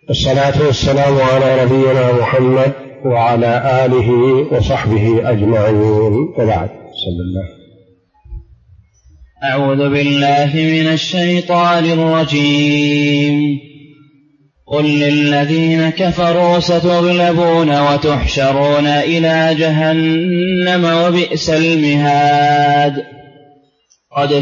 والصلاة والسلام على نبينا محمد وعلى آله وصحبه أجمعين، وبعد. بسم الله. أعوذ بالله من الشيطان الرجيم. قل للذين كفروا ستغلبون وتحشرون إلى جهنم وبئس المهاد. قد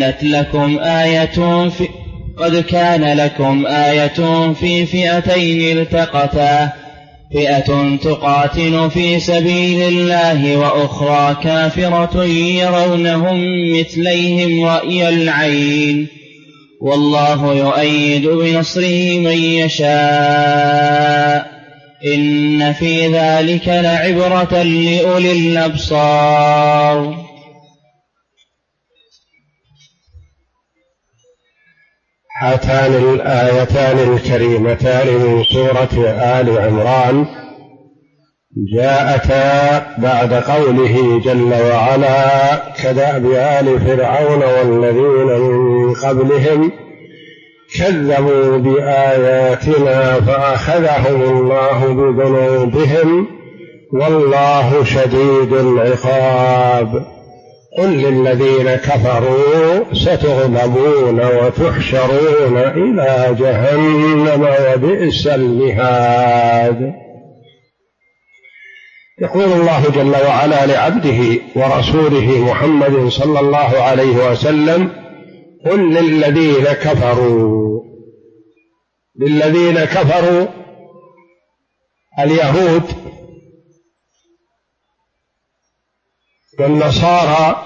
كان لكم آية في فئتين التقتا، فئة تقاتل في سبيل الله وأخرى كافرة يرونهم مثليهم رأي العين، والله يؤيد بنصره من يشاء، إن في ذلك لعبرة لأولي الأبصار. هاتان الآيتان الكريمتان من سورة آل عمران جاءتا بعد قوله جل وعلا: كدأب آل فرعون والذين من قبلهم كذبوا بآياتنا فأخذهم الله بذنوبهم والله شديد العقاب. قل للذين كفروا ستغلبون وتحشرون إلى جهنم وبئس المهاد. يقول الله جل وعلا لعبده ورسوله محمد صلى الله عليه وسلم: قل للذين كفروا. للذين كفروا اليهود والنصارى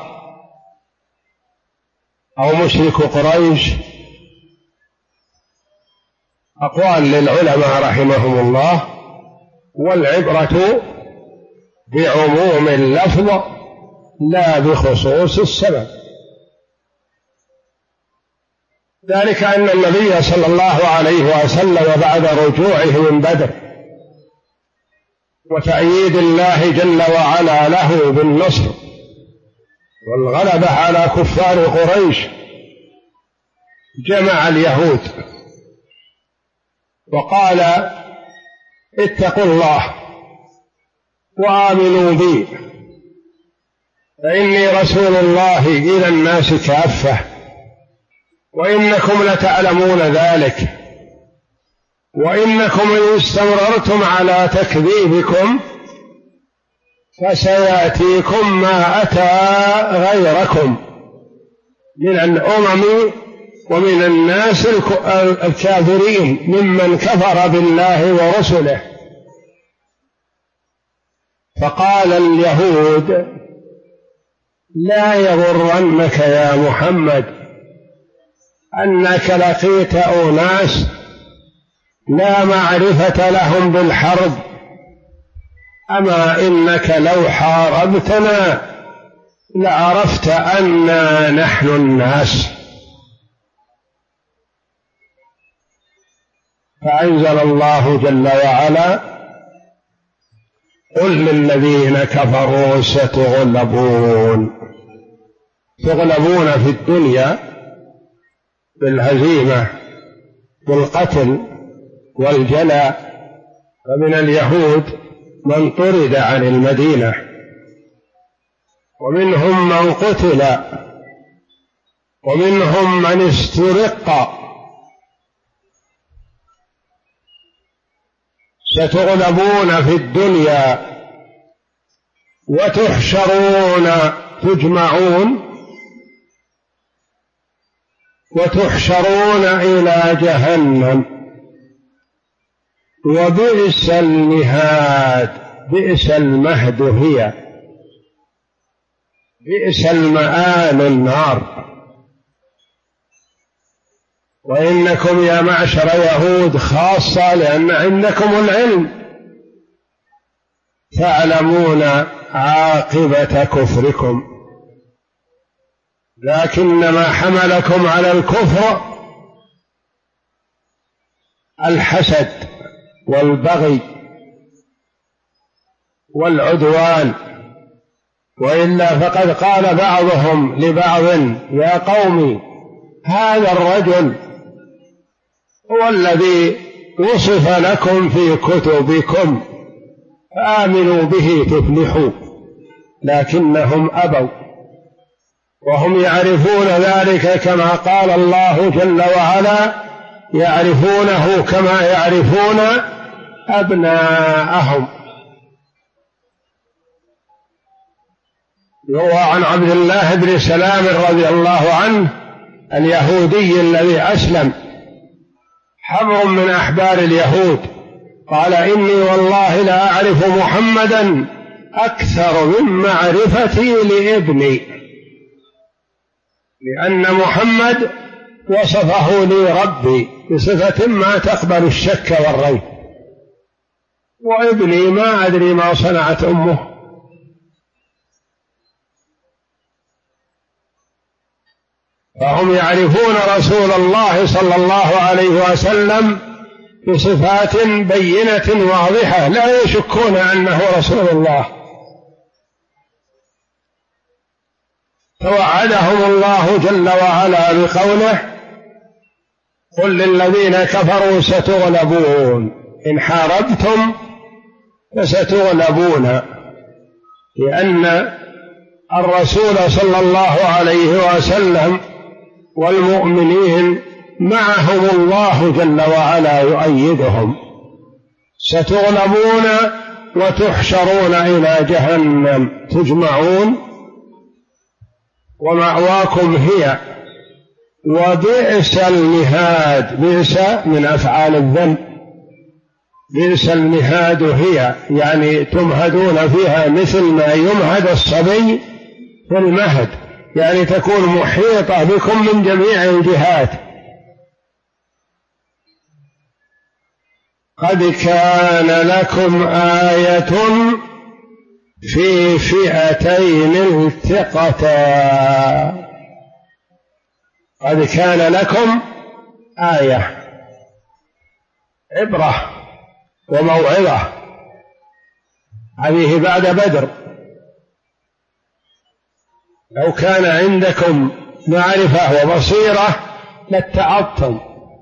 أو مشرك قريش. أقوال للعلماء رحمهم الله، والعبرة بعموم اللفظ لا بخصوص السبب. ذلك أن النبي صلى الله عليه وسلم بعد رجوعه من بدر وتأييد الله جل وعلا له بالنصر والغلبة على كفار قريش جمع اليهود وقال: اتقوا الله وآمنوا بي فإني رسول الله إلى الناس كافة، وإنكم لتعلمون ذلك، وإنكم إن استمررتم على تكذيبكم فسيأتيكم ما أتى غيركم من الأمم ومن الناس الكافرين ممن كفر بالله ورسله. فقال اليهود: لا يغرنك يا محمد أنك لقيت أناس لا معرفة لهم بالحرب، أما إنك لو حاربتنا لعرفت أننا نحن الناس. فأنزل الله جل وعلا: قل للذين كفروا ستغلبون. تغلبون في الدنيا بالهزيمة بالقتل والجلاء، فمن اليهود من طرد عن المدينة، ومنهم من قتل، ومنهم من استرق. ستغلبون في الدنيا وتحشرون، تجمعون وتحشرون إلى جهنم وبئس المهاد. بئس المهد هي بئس المآل النار. وإنكم يا معشر يهود خاصة لأن عندكم العلم تعلمون عاقبة كفركم، لكن ما حملكم على الكفر الحسد والبغي والعدوان. وإلا فقد قال بعضهم لبعض: يا قوم هذا الرجل هو الذي وصف لكم في كتبكم فآمنوا به تفلحوا، لكنهم أبوا، وهم يعرفون ذلك كما قال الله جل وعلا: يعرفونه كما يعرفون أبناءهم. يروى عن عبد الله بن سلام رضي الله عنه اليهودي الذي أسلم، حبر من أحبار اليهود، قال: إني والله لا أعرف محمدا أكثر من معرفتي لابني، لأن محمد وصفه لي ربي بصفة ما تقبل الشك والريب، وابني ما أدري ما صنعت أمه. فهم يعرفون رسول الله صلى الله عليه وسلم بصفات بينة واضحة لا يشكون أنه رسول الله. توعدهم الله جل وعلا بقوله: قل للذين كفروا ستغلبون، إن حاربتم فستغلبون، لأن الرسول صلى الله عليه وسلم والمؤمنين معهم الله جل وعلا يؤيدهم. ستغلبون وتحشرون إلى جهنم تجمعون ومأواكم هي، وبئس المهاد، بئس من أفعال الذنب، بئس المهاد هي، يعني تمهدون فيها مثل ما يمهد الصبي في المهد، يعني تكون محيطة بكم من جميع الجهات. قد كان لكم آية في فئتين التقتا. قد كان لكم آية، عبرة وموعظة، هذه بعد بدر. لو كان عندكم معرفة وبصيرة لاتعظتم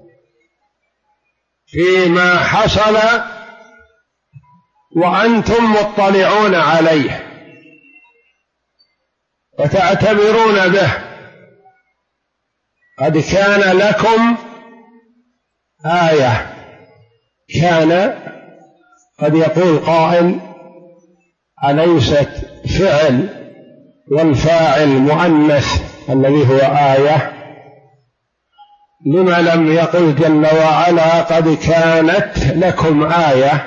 فيما حصل وأنتم مطلعون عليه وتعتبرون به. قد كان لكم آية. كان قد يقول قائل: أليست فعل والفاعل مؤنث الذي هو آية؟ لما لم يقل جل وعلا قد كانت لكم آية؟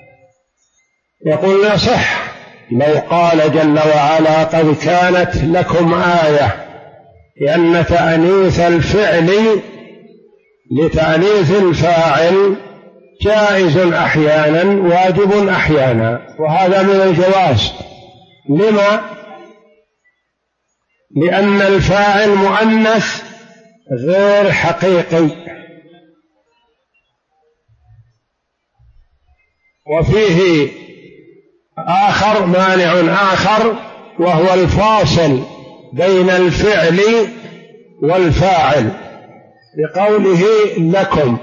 يقول: يصح لو قال جل وعلا قد كانت لكم آية، لأن تأنيث الفعل لتأنيث الفاعل جائز أحيانا واجب أحيانا، وهذا من الجواز. لما؟ لأن الفاعل مؤنث غير حقيقي، وفيه آخر مانع آخر، وهو الفاصل بين الفعل والفاعل بقوله لكم.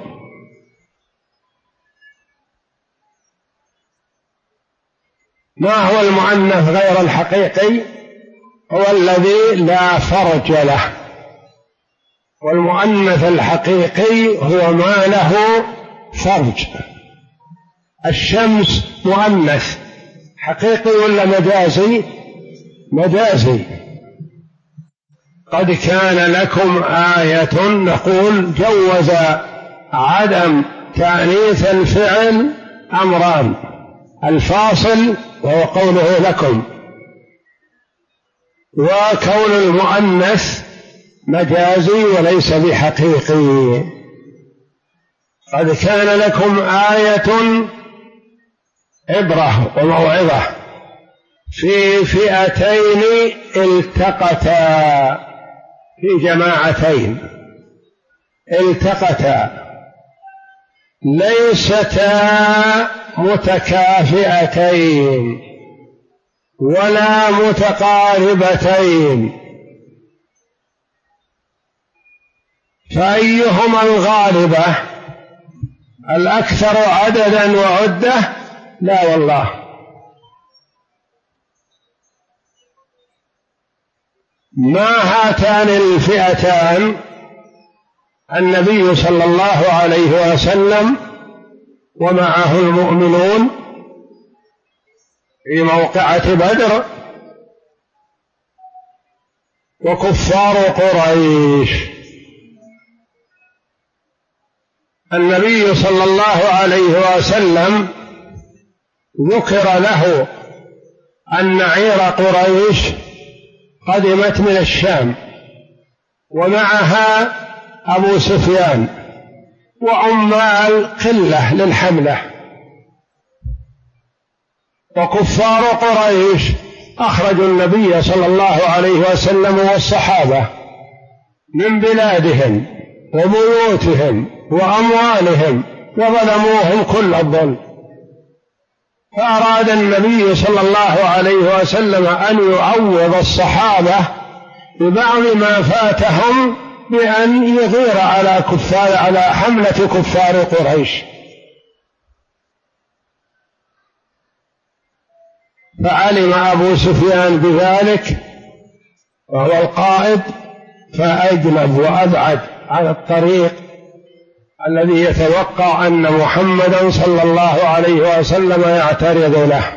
ما هو المؤنث غير الحقيقي؟ هو الذي لا فرج له، والمؤنث الحقيقي هو ما له فرج. الشمس مؤنث حقيقي ولا مجازي؟ مجازي. قد كان لكم آية، نقول جوز عدم تأنيث الفعل أمران: الفاصل وهو قوله لكم، وكون المؤنث مجازي وليس بحقيقي. قد كان لكم آية عبرة وموعظة في فئتين التقتا، في جماعتين التقتا ليستا متكافئتين ولا متقاربتين، فأيهما الغالبة؟ الأكثر عددا وعدة لا والله. ما هاتان الفئتان النبي صلى الله عليه وسلم ومعه المؤمنون في موقعة بدر، وكفار قريش. النبي صلى الله عليه وسلم ذكر له أن عير قريش قدمت من الشام ومعها أبو سفيان وعمال قلة للحملة، وكفار قريش أخرجوا النبي صلى الله عليه وسلم والصحابة من بلادهم وبيوتهم وأموالهم وظلموهم كل الظلم، فأراد النبي صلى الله عليه وسلم أن يعوض الصحابة ببعض ما فاتهم بأن يغير على حملة كفار قريش. فعلم أبو سفيان بذلك وهو القائد، فأجلب وأبعد عن الطريق الذي يتوقع أن محمدا صلى الله عليه وسلم يعترض له،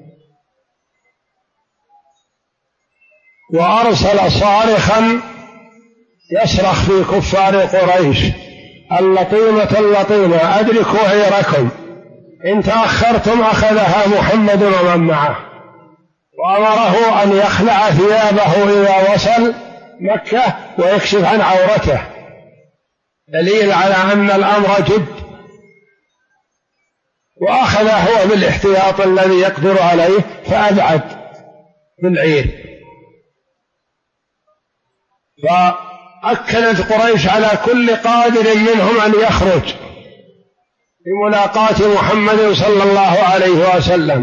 وأرسل صارخا يصرخ في كفار قريش: اللطيمة أدركوا عيركم، إن تأخرتم أخذها محمد ومن معه. وأمره أن يخلع ثيابه إذا وصل مكة ويكشف عن عورته، دليل على أن الأمر جد. وأخذ هو بالاحتياط الذي يقدر عليه فأبعد بالعير. فأكدت قريش على كل قادر منهم أن يخرج لملاقاة محمد صلى الله عليه وسلم،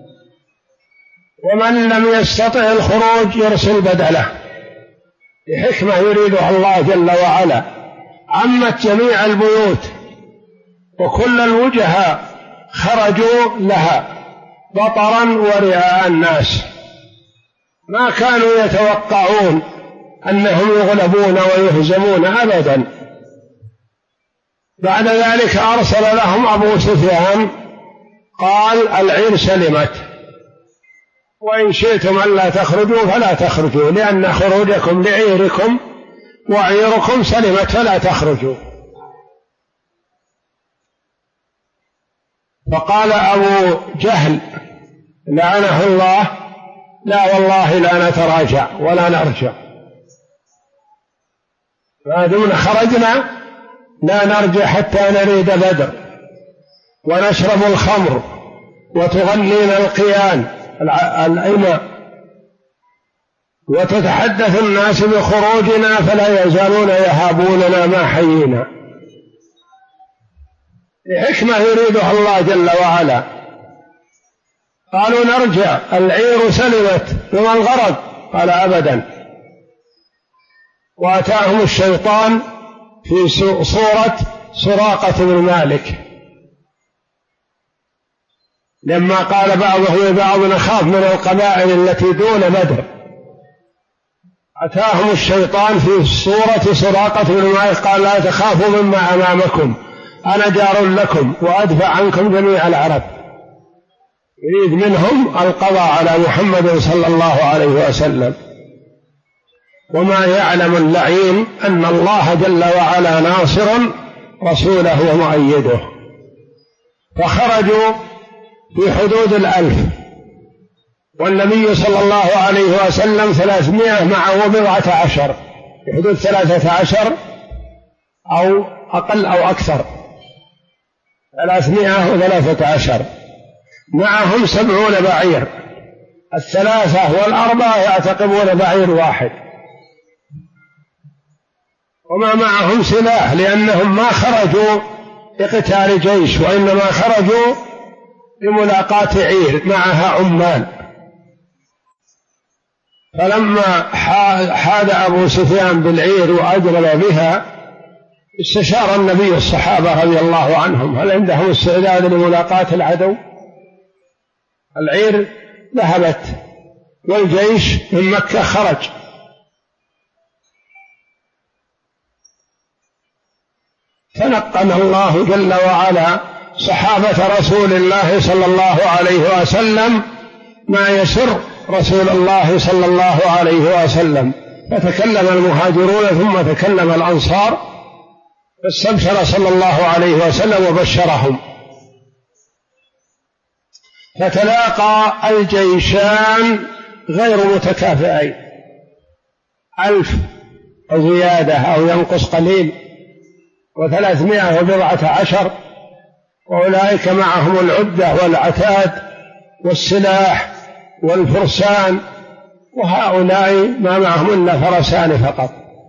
ومن لم يستطع الخروج يرسل بدله لحكمة يريدها الله جل وعلا. عمت جميع البيوت وكل الوجهاء خرجوا لها بطرا ورئاء الناس، ما كانوا يتوقعون أنهم يغلبون ويهزمون أبدا. بعد ذلك أرسل لهم أبو سفيان قال: العير سلمت، وإن شئتم ألا تخرجوا فلا تخرجوا، لأن خروجكم لعيركم وعيركم سلمت فلا تخرجوا. فقال أبو جهل لعنه الله: لا والله لا نتراجع ولا نرجع، ما دمنا خرجنا لا نرجع حتى نريد بدر ونشرب الخمر وتغنينا القيان الأيماء وتتحدث الناس بخروجنا فلا يزالون يهابوننا ما حيينا، لحكمة يريدها الله جل وعلا. قالوا: نرجع، العير سلمت، وما الغرض؟ قال: أبدا. وأتاهم الشيطان في صورة سراقة بن مالك، لما قال بعضهم لبعض: نخاف من القبائل التي دون بدر. أتاهم الشيطان في صورة سراقة بن مالك قال: لا تخافوا مما أمامكم، أنا جار لكم وأدفع عنكم جميع العرب. يريد منهم القضاء على محمد صلى الله عليه وسلم. وما يعلم اللعين أن الله جل وعلا ناصر رسوله ومؤيده. فخرجوا في حدود 1000، والنبي صلى الله عليه وسلم 300 معه 14، في حدود 13 أو أقل أو أكثر، 313. معهم 70 بعير، 3 و4 يعتقبون بعير واحد، وما معهم سلاح، لأنهم ما خرجوا لقتال جيش، وإنما خرجوا لملاقاة عير معها عمال. فلما حاد أبو سفيان بالعير وأجرب بها استشار النبي الصحابة رضي الله عنهم هل عندهم استعداد لملاقاة العدو. العير ذهبت والجيش من مكة خرج، فنقل الله جل وعلا صحابة رسول الله صلى الله عليه وسلم ما يسر رسول الله صلى الله عليه وسلم، فتكلم المهاجرون ثم تكلم الأنصار، فاستبشر صلى الله عليه وسلم وبشرهم، فتلاقى الجيشان غير متكافئين، 1000 أو زيادة أو ينقص قليل، 314، وأولئك معهم العدة والعتاد والسلاح والفرسان، وهؤلاء ما معهم إلا فرسان فقط،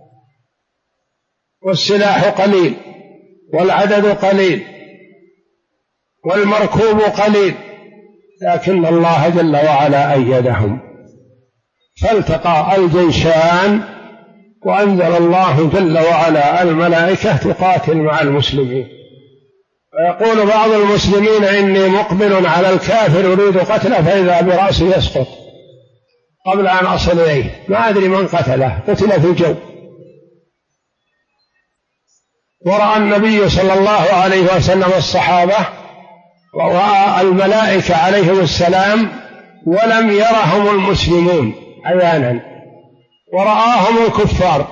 والسلاح قليل والعدد قليل والمركوب قليل، لكن الله جل وعلا أيدهم، فالتقى الجيشان وأنزل الله جل وعلا الملائكة تقاتل مع المسلمين. ويقول بعض المسلمين إني مقبل على الكافر أريد قتله فإذا برأسه يسقط قبل أن أصل إليه، ما أدري من قتله، قتل في الجو. ورأى النبي صلى الله عليه وسلم الصحابة ورأى الملائكة عليهم السلام ولم يرهم المسلمون عيانا، ورآهم الكفار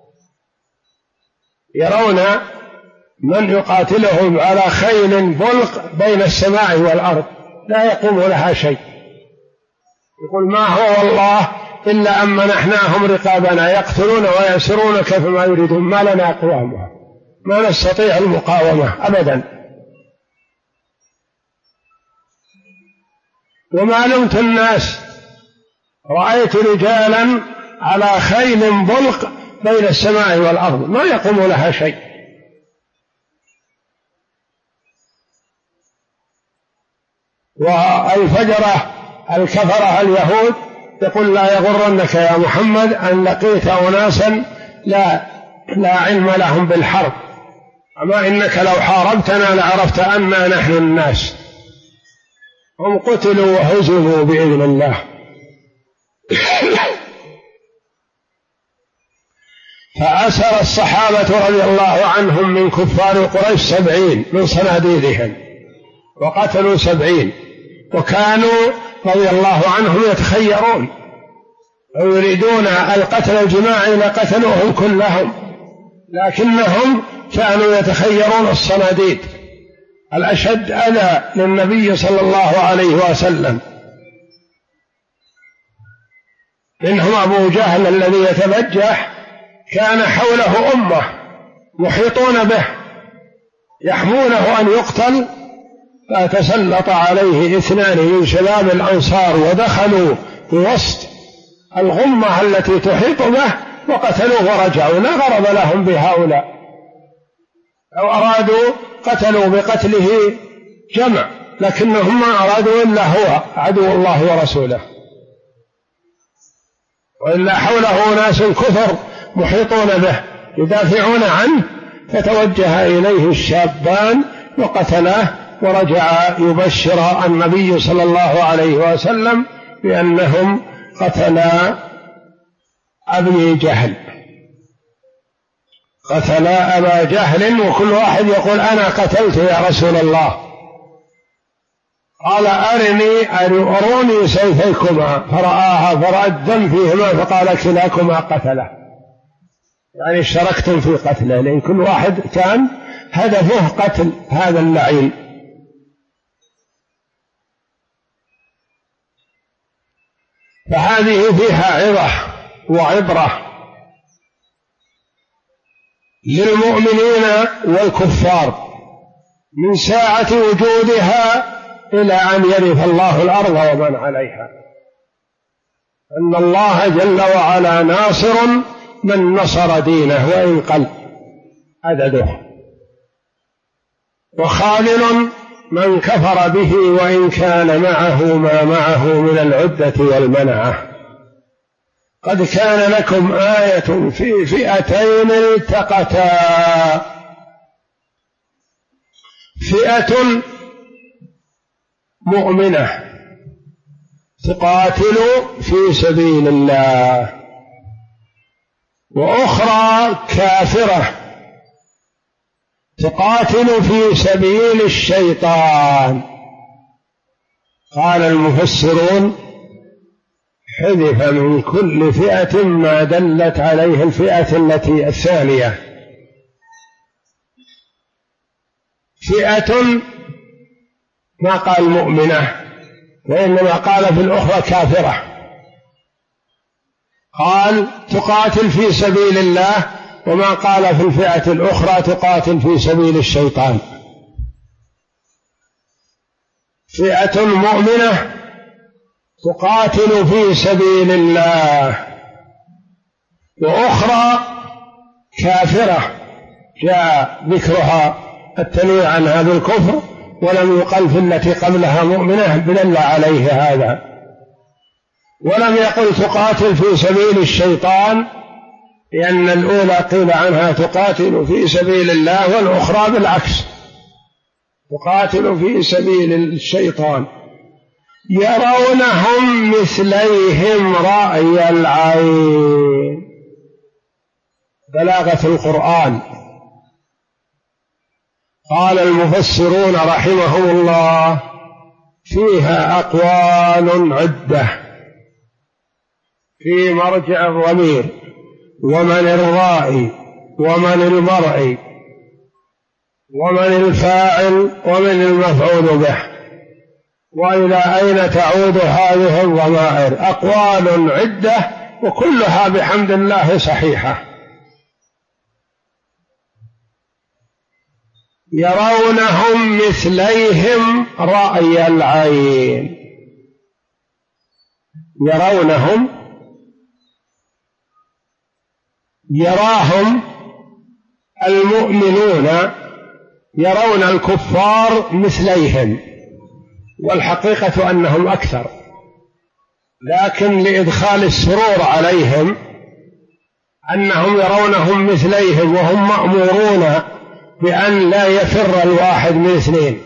يرون من يقاتلهم على خيل بلق بين السماء والأرض لا يقوم لها شيء، يقول ما هو والله إلا أن منحناهم رقابنا يقتلون ويأسرون كيفما يريدون، ما لنا قوامها، ما نستطيع المقاومة أبدا. وما لمت الناس رأيت رجالا على خيل بلق بين السماء والأرض ما يقوم لها شيء. والفجرة الكفرة اليهود يقول لا يغرنك يا محمد أن لقيت أناسا لا علم لهم بالحرب، أما إنك لو حاربتنا لعرفت أننا نحن الناس. هم قتلوا وهزموا بإذن الله. فأسر الصحابة رضي الله عنهم من كفار قريش 70 من صناديدهم، وقتلوا 70، وكانوا رضي الله عنهم يتخيرون ويريدون القتل الجماعي لقتلوهم كلهم، لكنهم كانوا يتخيرون الصناديد الأشد أذى للنبي صلى الله عليه وسلم، منهم أبو جهل الذي يتبجح كان حوله أمة محيطون به يحمونه أن يقتل، فتسلط عليه 2 من شباب الأنصار ودخلوا في وسط الغمة التي تحيط به وقتلوه ورجعوا، لا غرض لهم بهؤلاء، لو أرادوا قتلوا بقتله جمع، لكنهم ما أرادوا إلا هو عدو الله ورسوله، وإلا حوله ناس كثر محيطون به يدافعون عنه، فتوجه إليه الشابان وقتلاه، ورجع يبشر النبي صلى الله عليه وسلم بأنهم قتلا أبي جهل، قتلا أبا جهل، وكل واحد يقول أنا قتلت يا رسول الله. قال أروني سيفيكما، فرآها فرأى الدم فيهما، فقال كلاكما قتله، يعني اشتركتم في قتله، لأن كل واحد كان هدفه قتل هذا اللعين. فهذه فيها عظة وعبرة للمؤمنين والكفار من ساعة وجودها إلى أن يرث الله الأرض ومن عليها، أن الله جل وعلا ناصر من نصر دينه وإن قل عدده، وخاذل من كفر به وإن كان معه ما معه من العدة والمنعة. قد كان لكم آية في فئتين التقتا، فئة مؤمنة تقاتل في سبيل الله، وأخرى كافرة تقاتل في سبيل الشيطان. قال المفسرون: حذف من كل فئة ما دلت عليه الفئة الثانية. فئة ما قال مؤمنة، وإنما قال في الأخرى كافرة، قال تقاتل في سبيل الله، وما قال في الفئة الأخرى تقاتل في سبيل الشيطان. فئة مؤمنة تقاتل في سبيل الله، وأخرى كافرة جاء ذكرها التنويه عنها بالكفر، ولم يقل في التي قبلها مؤمنة دل عليه هذا، ولم يقل تقاتل في سبيل الشيطان، لأن الأولى قيل عنها تقاتل في سبيل الله، والأخرى بالعكس تقاتل في سبيل الشيطان. يرونهم مثليهم رأي العين. بلاغة القرآن. قال المفسرون رحمهم الله: فيها أقوال عدة في مرجع الضمير، ومن الرائي، ومن المرئي، ومن الفاعل، ومن المفعول به، وإلى أين تعود هذه الضمائر. أقوال عدة وكلها بحمد الله صحيحة. يرونهم مثليهم رأي العين. يرونهم، يراهم المؤمنون، يرون الكفار مثليهم، والحقيقة أنهم أكثر، لكن لإدخال السرور عليهم أنهم يرونهم مثليهم، وهم مأمورون بأن لا يفر الواحد من اثنين،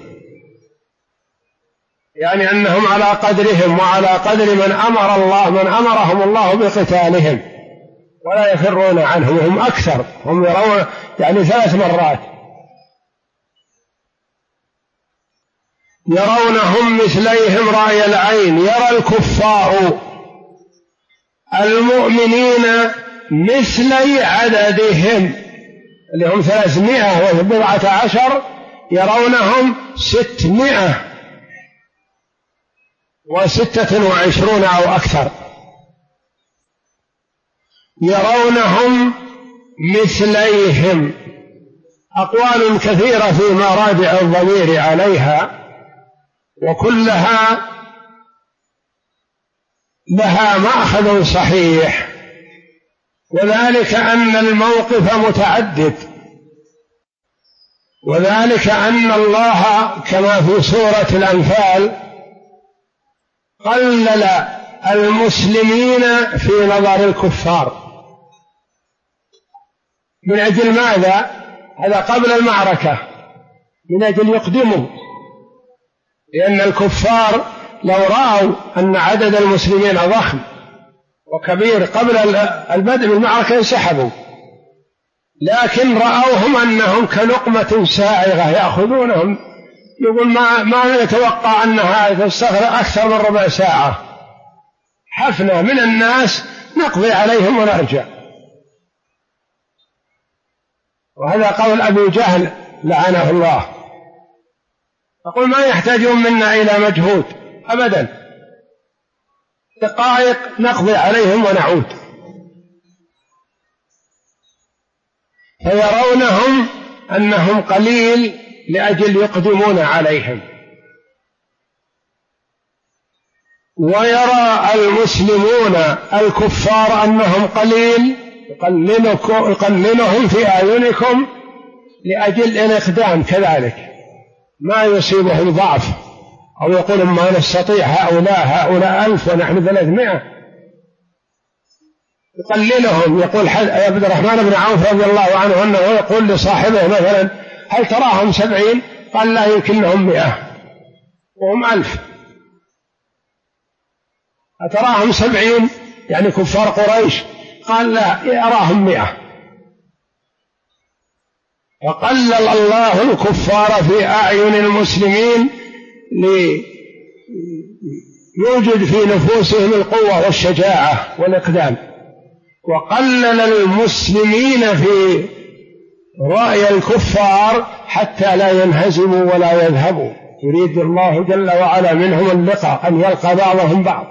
يعني أنهم على قدرهم وعلى قدر من أمرهم الله بقتالهم، ولا يفرون عنهم، وهم أكثر، هم يرون يعني 3 مرات. يرونهم مثليهم رأي العين. يرى الكفار المؤمنين مثلي عددهم، اللي هم 314، يرونهم 626 أو أكثر. يرونهم مثليهم. أقوال كثيرة في مراجع الضمير عليها، وكلها لها مأخذ صحيح، وذلك أن الموقف متعدد، وذلك أن الله كما في سورة الأنفال قلل المسلمين في نظر الكفار. من أجل ماذا؟ هذا قبل المعركة، من أجل يقدموا، لأن الكفار لو رأوا أن عدد المسلمين ضخم وكبير قبل البدء بالمعركة انسحبوا، لكن رأوهم أنهم كلقمة سائغة يأخذونهم. يقول ما يتوقع أنها تستغرق أكثر من ربع ساعة، حفنة من الناس نقضي عليهم ونرجع. وهذا قول أبي جهل لعنه الله، يقول ما يحتاجون منا إلى مجهود أبدا، دقائق نقضي عليهم ونعود. فيرونهم أنهم قليل لأجل يقدمون عليهم. ويرى المسلمون الكفار أنهم قليل، يقللهم في أعينكم لأجل الإقدام كذلك، ما يصيبهم ضعف، أو يقول ما نستطيع هؤلاء 1000 ونحن 300. يقللهم. يقول عبد الرحمن بن عوف رضي الله عنه أنه يقول لصاحبه مثلا: هل تراهم 70؟ قال لا يمكنهم 100 وهم 1000. أتراهم 70 يعني كفار قريش؟ قال لا أراهم 100. فقلل الله الكفار في أعين المسلمين ليوجد في نفوسهم القوة والشجاعة والإقدام، وقلل المسلمين في رأي الكفار حتى لا ينهزموا ولا يذهبوا. يريد الله جل وعلا منهم اللقاء، أن يلقى بعضهم بعض.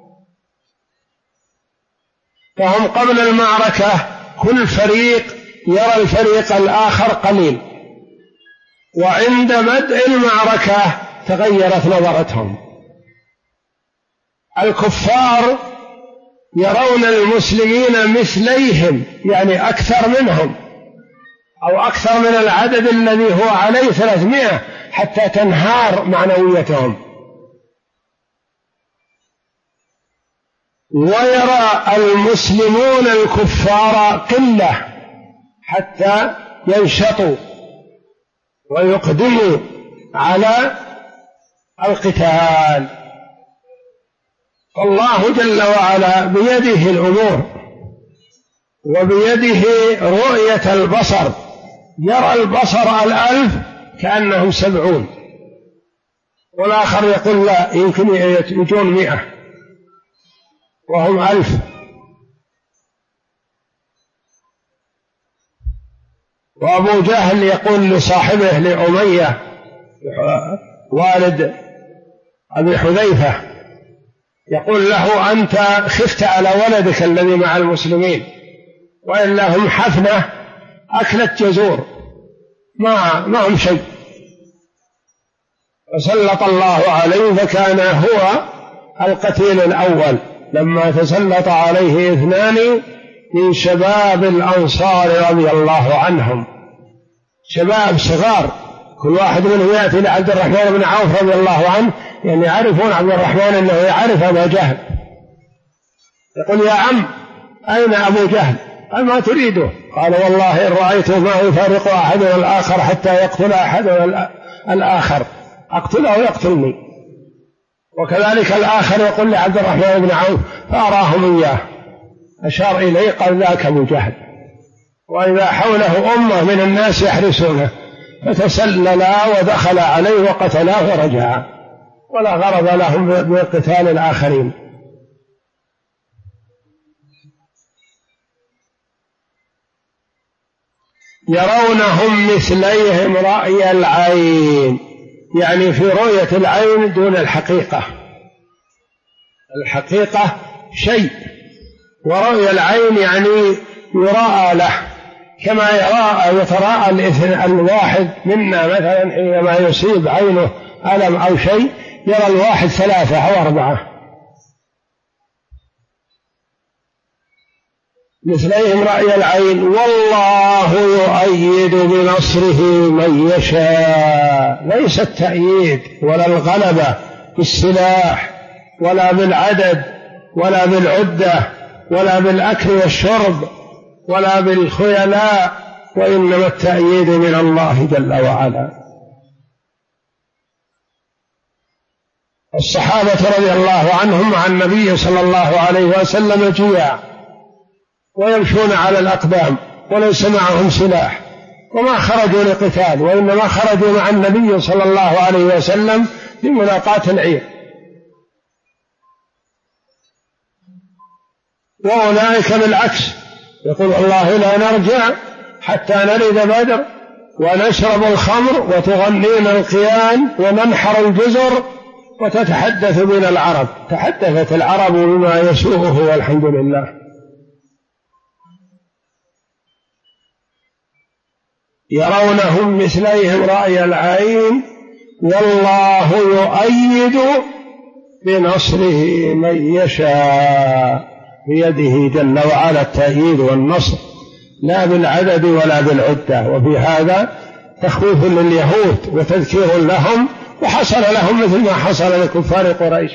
فهم قبل المعركة كل فريق يرى الفريق الآخر قليل، وعند بدء المعركة تغيرت نظرتهم. الكفار يرون المسلمين مثليهم، يعني أكثر منهم أو أكثر من العدد الذي هو عليه 300 حتى تنهار معنويتهم، ويرى المسلمون الكفار قلة حتى ينشطوا ويقدموا على القتال. فالله جل وعلا بيده الأمور وبيده رؤية البصر، يرى البصر 1000 كأنهم 70، والآخر يقول لا يمكن يجون 100 وهم 1000. وأبو جهل يقول لصاحبه لأمية والد أبي حذيفة، يقول له أنت خفت على ولدك الذي مع المسلمين، وإلا هم حفنة أكلت جزور ما هم شيء. فسلط الله عليه فكان هو القتيل الأول لما تسلط عليه 2 من شباب الأنصار رضي الله عنهم، شباب صغار، كل واحد منهم يأتي لعبد الرحمن بن عوف رضي الله عنه، يعني يعرفون عبد الرحمن أنه يعرف أبا جهل، يقول يا عم أين أبو جهل؟ قال ما تريده؟ قال والله إن رأيته ما يفارق أحدنا الآخر حتى يقتل أحدنا الآخر، أقتله ويقتلني. وكذلك الآخر يقول لعبد الرحمن بن عوف فأراهم إياه، أشار إليه قال ذاك أبو جهل، وإذا حوله أمة من الناس يحرسونه، فتسللا ودخل عليه وقتلاه ورجعا، ولا غرض لهم بقتال الآخرين. يرونهم مثليهم رأي العين، يعني في رؤية العين دون الحقيقة. الحقيقة شيء، ورؤية العين يعني يراءى له، كما يتراءى الواحد منا مثلا حينما يصيب عينه ألم أو شيء يرى الواحد 3 أو 4. مثليهم رأي العين، والله يؤيد بنصره من يشاء. ليس التأييد ولا الغلبة بالسلاح ولا بالعدد ولا بالعدة ولا بالأكل والشرب ولا بالخيلاء، وإنما التأييد من الله جل وعلا. الصحابة رضي الله عنهم مع النبي صلى الله عليه وسلم جياع ويمشون على الأقدام وليس معهم سلاح، وما خرجوا لقتال، وإنما خرجوا مع النبي صلى الله عليه وسلم لملاقاة العير. وأولئك بالعكس يقول الله لا نرجع حتى نرد بدر ونشرب الخمر وتغنينا القيان وننحر الجزر وتتحدث بنا العرب. تحدثت العرب بما يسوءه والحمد لله. يرونهم مثليهم رأي العين، والله يؤيد بنصره من يشاء، بيده جل وعلا التأييد والنصر، لا بالعدد ولا بالعدة. وفي هذا تخويف لليهود وتذكير لهم، وحصل لهم مثل ما حصل لكفار قريش،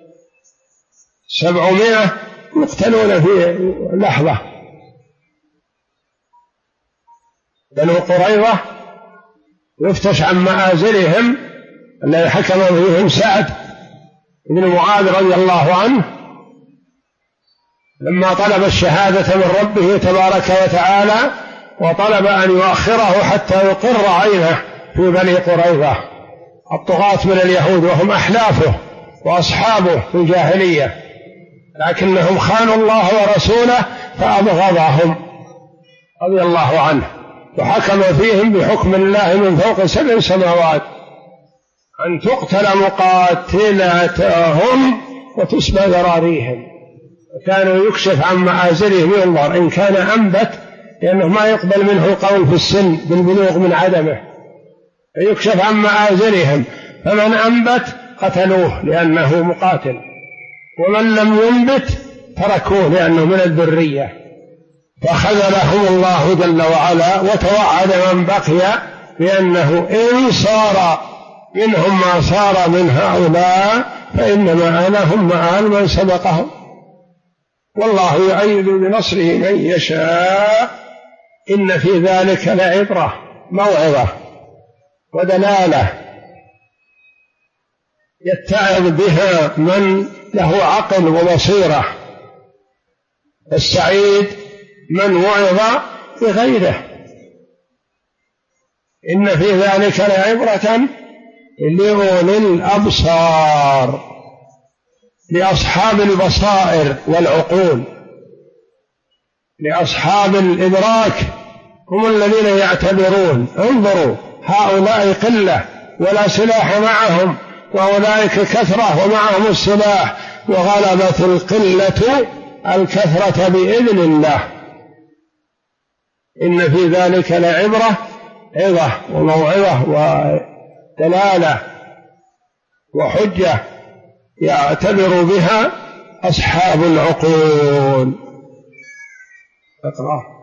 700 يقتلون في لحظة. بنو قريظة يفتش عن مآزرهم الذي حكم فيهم سعد بن معاذ رضي الله عنه لما طلب الشهادة من ربه تبارك وتعالى، وطلب أن يؤخره حتى يقر عينه في بني قريظة الطغاة من اليهود، وهم أحلافه وأصحابه في الجاهلية، لكنهم خانوا الله ورسوله فأبغضهم رضي الله عنه، وحكم فيهم بحكم الله من فوق 7 سماوات أن تقتل مقاتلتهم وتسبى ذراريهم. وكانوا يكشف عن مآزرهم ينظر إن كان أنبت، لأنه ما يقبل منه القول في السن بالبلوغ من عدمه، فيكشف عن مآزرهم، فمن أنبت قتلوه لأنه مقاتل، ومن لم ينبت تركوه لأنه من الذرية. فخذلهم الله جل وعلا، وتوعد من بقي بأنه إن صار منهم ما صار من هؤلاء فإن مآلهم مآل من سبقهم، والله يؤيد بنصره من يشاء. إن في ذلك لعبرة، موعظة ودلالة يتعظ بها من له عقل وبصيرة، السعيد من وعظ بغيره. إن في ذلك لعبرة لأولي الأبصار، لأصحاب البصائر والعقول، لأصحاب الإدراك، هم الذين يعتبرون. انظروا، هؤلاء قلة ولا سلاح معهم، وأولئك كثرة ومعهم السلاح، وغلبت القلة الكثرة بإذن الله. إن في ذلك لعبرة، عظة وموعظة ودلالة وحجة يعتبر بها أصحاب العقول. اقرأ.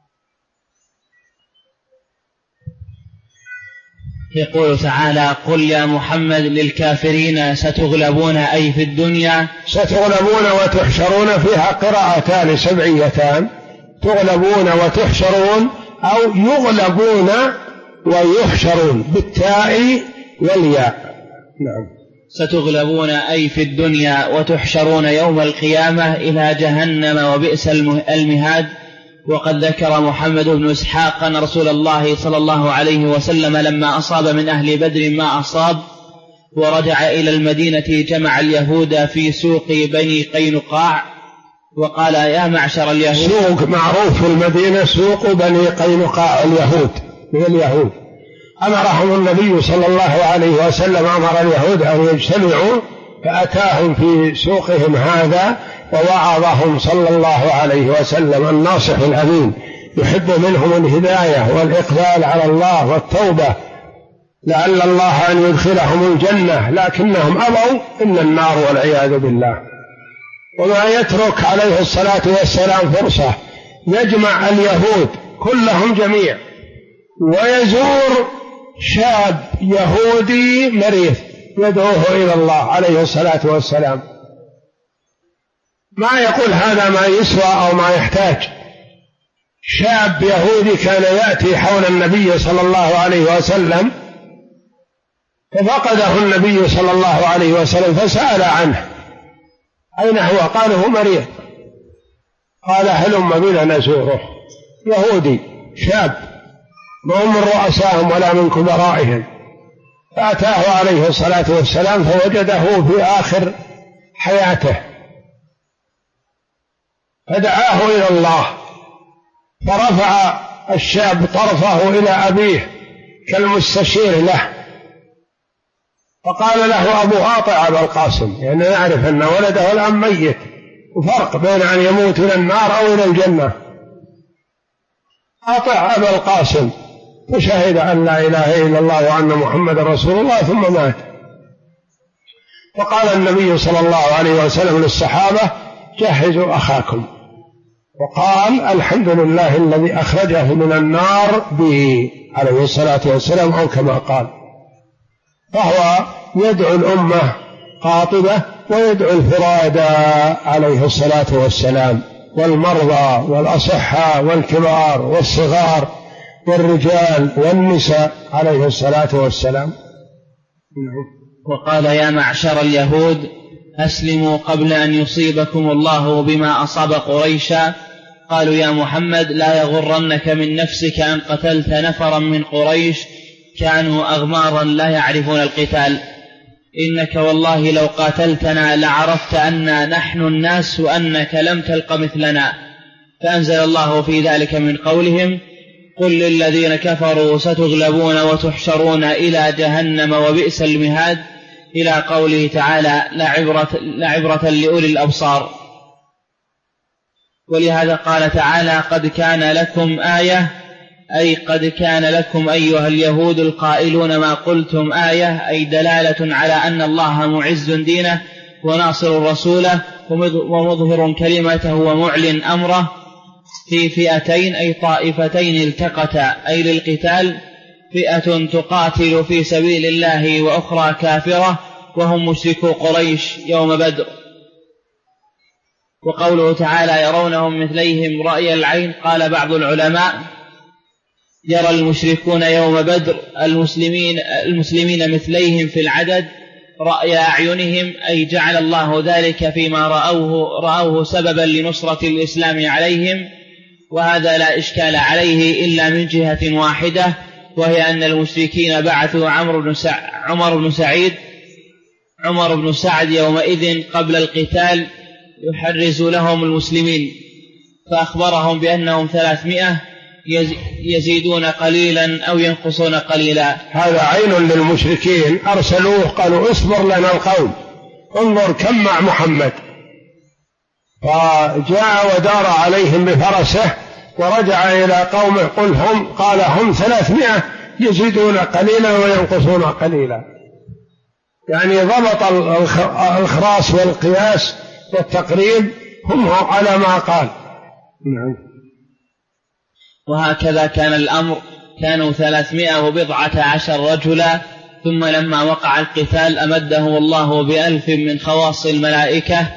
يقول تعالى: قل يا محمد للكافرين ستغلبون، أي في الدنيا ستغلبون وتحشرون، فيها قراءتان سبعيتان، تغلبون وتحشرون، أو يغلبون ويحشرون بالتاء والياء. نعم. ستغلبون أي في الدنيا، وتحشرون يوم القيامة إلى جهنم وبئس المهاد. وقد ذكر محمد بن إسحاق أن رسول الله صلى الله عليه وسلم لما أصاب من أهل بدر ما أصاب ورجع إلى المدينة جمع اليهود في سوق بني قينقاع وقال: يا معشر اليهود. سوق معروف في المدينة، سوق بني قينقاع، اليهود من اليهود. أمرهم النبي صلى الله عليه وسلم، أمر اليهود أن يجتمعوا، فأتاهم في سوقهم هذا ووعظهم صلى الله عليه وسلم الناصح الأمين، يحب منهم الهداية والإقبال على الله والتوبة، لعل الله أن يدخلهم الجنة، لكنهم أبوا إلا النار والعياذ بالله. وما يترك عليه الصلاة والسلام فرصة يجمع اليهود كلهم جميع، ويزور شاب يهودي مريض يدعوه إلى الله عليه الصلاة والسلام، ما يقول هذا ما يسوى أو ما يحتاج. شاب يهودي كان يأتي حول النبي صلى الله عليه وسلم، ففقده النبي صلى الله عليه وسلم فسأل عنه: أين هو؟ قال: هو مريض. قال: هلم بنا نزوره. يهودي شاب، ما هو من رؤسائهم ولا من كبرائهم. فأتاه عليه الصلاة والسلام فوجده في آخر حياته، فدعاه إلى الله، فرفع الشاب طرفه إلى أبيه كالمستشير له، فقال له أبو أطع أبا القاسم، يعني نعرف أن ولده الآن ميت، وفرق بين أن يموت إلى النار أو إلى الجنة. أطع أبا القاسم، فشهد أن لا إله إلا الله وأن محمد رسول الله، ثم مات. وقال النبي صلى الله عليه وسلم للصحابة: جهزوا أخاكم. وقال: الحمد لله الذي أخرجه من النار به، عليه الصلاة والسلام، أو كما قال. فهو يدعو الأمة قاطبة ويدعو الفرادى عليه الصلاة والسلام، والمرضى والأصحاء والكبار والصغار، والرجال والنساء عليه الصلاة والسلام. وقال يا معشر اليهود أسلموا قبل أن يصيبكم الله بما أصاب قريشا. قالوا يا محمد لا يغرنك من نفسك أن قتلت نفرا من قريش كانوا أغمارا لا يعرفون القتال، إنك والله لو قاتلتنا لعرفت أن نحن الناس وأنك لم تلق مثلنا. فأنزل الله في ذلك من قولهم قل للذين كفروا ستغلبون وتحشرون إلى جهنم وبئس المهاد، إلى قوله تعالى لعبرة لأولي الأبصار. ولهذا قال تعالى قد كان لكم آية، أي قد كان لكم أيها اليهود القائلون ما قلتم آية، أي دلالة على أن الله معز دينه وناصر رسوله ومظهر كلمته ومعلن أمره في فئتين أي طائفتين التقتا، أي للقتال، فئة تقاتل في سبيل الله وأخرى كافرة وهم مشركو قريش يوم بدر. وقوله تعالى يرونهم مثليهم رأي العين، قال بعض العلماء يرى المشركون يوم بدر المسلمين مثليهم في العدد رأي أعينهم، أي جعل الله ذلك فيما رأوه سببا لنصرة الإسلام عليهم. وهذا لا إشكال عليه إلا من جهة واحدة، وهي أن المشركين بعثوا عمر بن سعد يومئذ قبل القتال يحرز لهم المسلمين، فأخبرهم بأنهم 300 يزيدون قليلا أو ينقصون قليلا. هذا عين للمشركين، أرسلوه قالوا اصبر لنا القوم، انظر كم مع محمد، فجاء ودار عليهم بفرسه ورجع إلى قومه قال هم 300 يزيدون قليلا وينقصون قليلا، يعني ضبط الخراس والقياس والتقريب هم على ما قال. وهكذا كان الأمر، كانوا 310 رجلا، ثم لما وقع القتال أمدهم الله ب1000 من خواص الملائكة.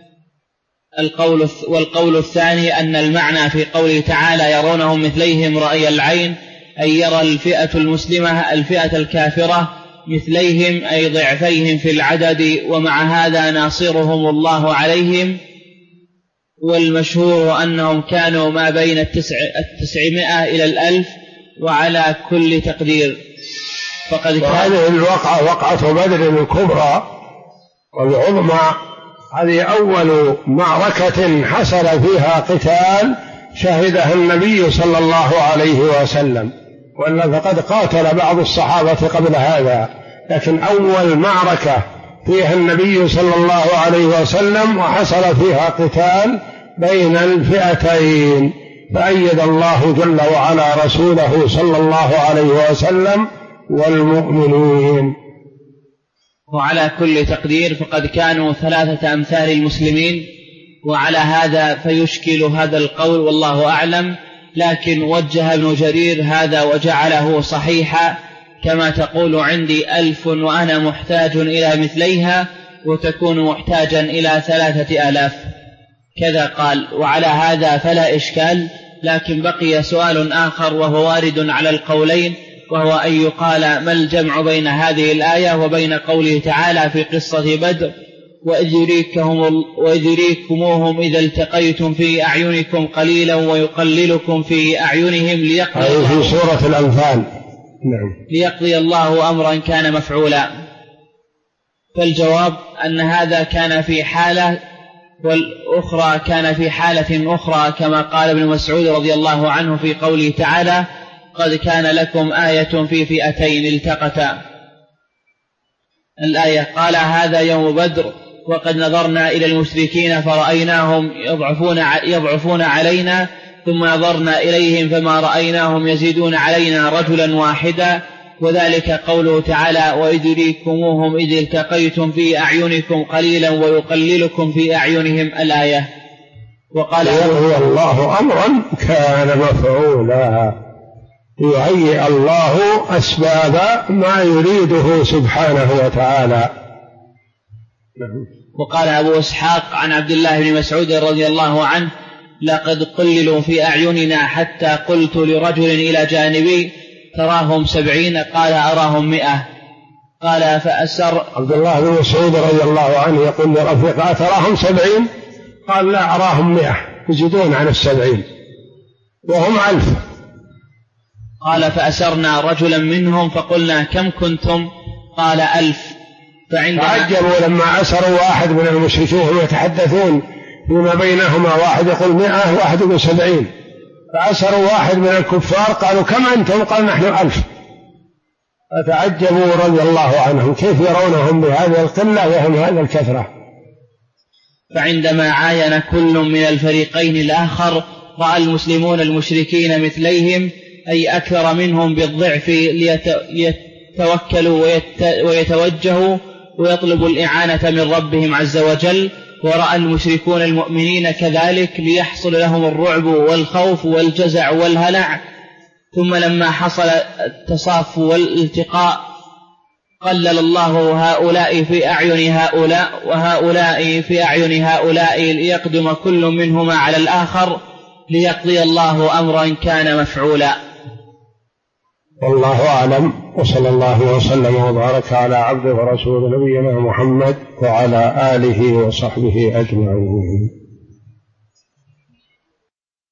والقول الثاني أن المعنى في قوله تعالى يرونهم مثليهم رأي العين، أي يرى الفئة المسلمة الفئة الكافرة مثليهم أي ضعفيهم في العدد، ومع هذا ناصرهم الله عليهم. والمشهور أنهم كانوا ما بين 900 إلى 1000 وعلى كل تقدير. وهذه الوقعة وقعة بدر الكبرى والعظمى، هذه أول معركة حصل فيها قتال شهدها النبي صلى الله عليه وسلم، وإلا فقد قاتل بعض الصحابة قبل هذا، لكن أول معركة فيها النبي صلى الله عليه وسلم وحصل فيها قتال بين الفئتين، فأيد الله جل وعلا رسوله صلى الله عليه وسلم والمؤمنين. وعلى كل تقدير فقد كانوا 3 أمثال المسلمين، وعلى هذا فيشكل هذا القول والله أعلم، لكن وجه ابن جرير هذا وجعله صحيحا، كما تقول عندي 1000 وأنا محتاج إلى مثليها، وتكون محتاجا إلى 3000 كذا قال. وعلى هذا فلا إشكال، لكن بقي سؤال آخر وهو وارد على القولين، وهو أن يقال ما الجمع بين هذه الآية وبين قوله تعالى في قصة بدر وإذ يريكموهم إذا التقيتم في أعينكم قليلا ويقللكم في أعينهم في سورة الأنفال. ليقضي الله أمرا كان مفعولا. فالجواب أن هذا كان في حالة، والأخرى كان في حالة أخرى، كما قال ابن مسعود رضي الله عنه في قوله تعالى قد كان لكم آية في فئتين التقتا. الآية قال هذا يوم بدر وقد نظرنا إلى المشركين فرأيناهم يضعفون علينا، ثم نظرنا إليهم فما رأيناهم يزيدون علينا رجلا واحدا، وذلك قوله تعالى وإذ يريكموهم إذ التقيتم في أعينكم قليلا ويقللكم في أعينهم الآية. وقال هو الله أمرا كان مفعولا، يهيئ الله أسباب ما يريده سبحانه وتعالى. وقال أبو إسحاق عن عبد الله بن مسعود رضي الله عنه لقد قللوا في أعيننا حتى قلت لرجل إلى جانبي تراهم 70؟ قال أراهم 100. قال فأسر. عبد الله بن مسعود رضي الله عنه يقول لرفيقه تراهم 70؟ قال لا أراهم 100، يزيدون عن 70 وهم 1000. قال فأسرنا رجلا منهم فقلنا كم كنتم؟ قال 1000. فعجبوا لما أسروا واحد من المشركين وهم يتحدثون فيما بينهما، واحد يقول 100 واحد يقول 70، فأسروا واحد من الكفار قالوا كم أنتم؟ قال نحن 1000. فتعجبوا رضي الله عنهم كيف يرونهم بهذه القلة وهم هذه الكثرة. فعندما عاين كل من الفريقين الآخر رأى المسلمون المشركين مثليهم أي أكثر منهم بالضعف ليتوكلوا ويتوجهوا ويطلبوا الإعانة من ربهم عز وجل، ورأى المشركون المؤمنين كذلك ليحصل لهم الرعب والخوف والجزع والهلع. ثم لما حصل التصاف والالتقاء قلل الله هؤلاء في أعين هؤلاء وهؤلاء في أعين هؤلاء ليقدم كل منهما على الآخر ليقضي الله أمرا كان مفعولا. والله أعلم، وصلى الله وسلم وبارك على عبده ورسوله نبينا محمد وعلى آله وصحبه أجمعين.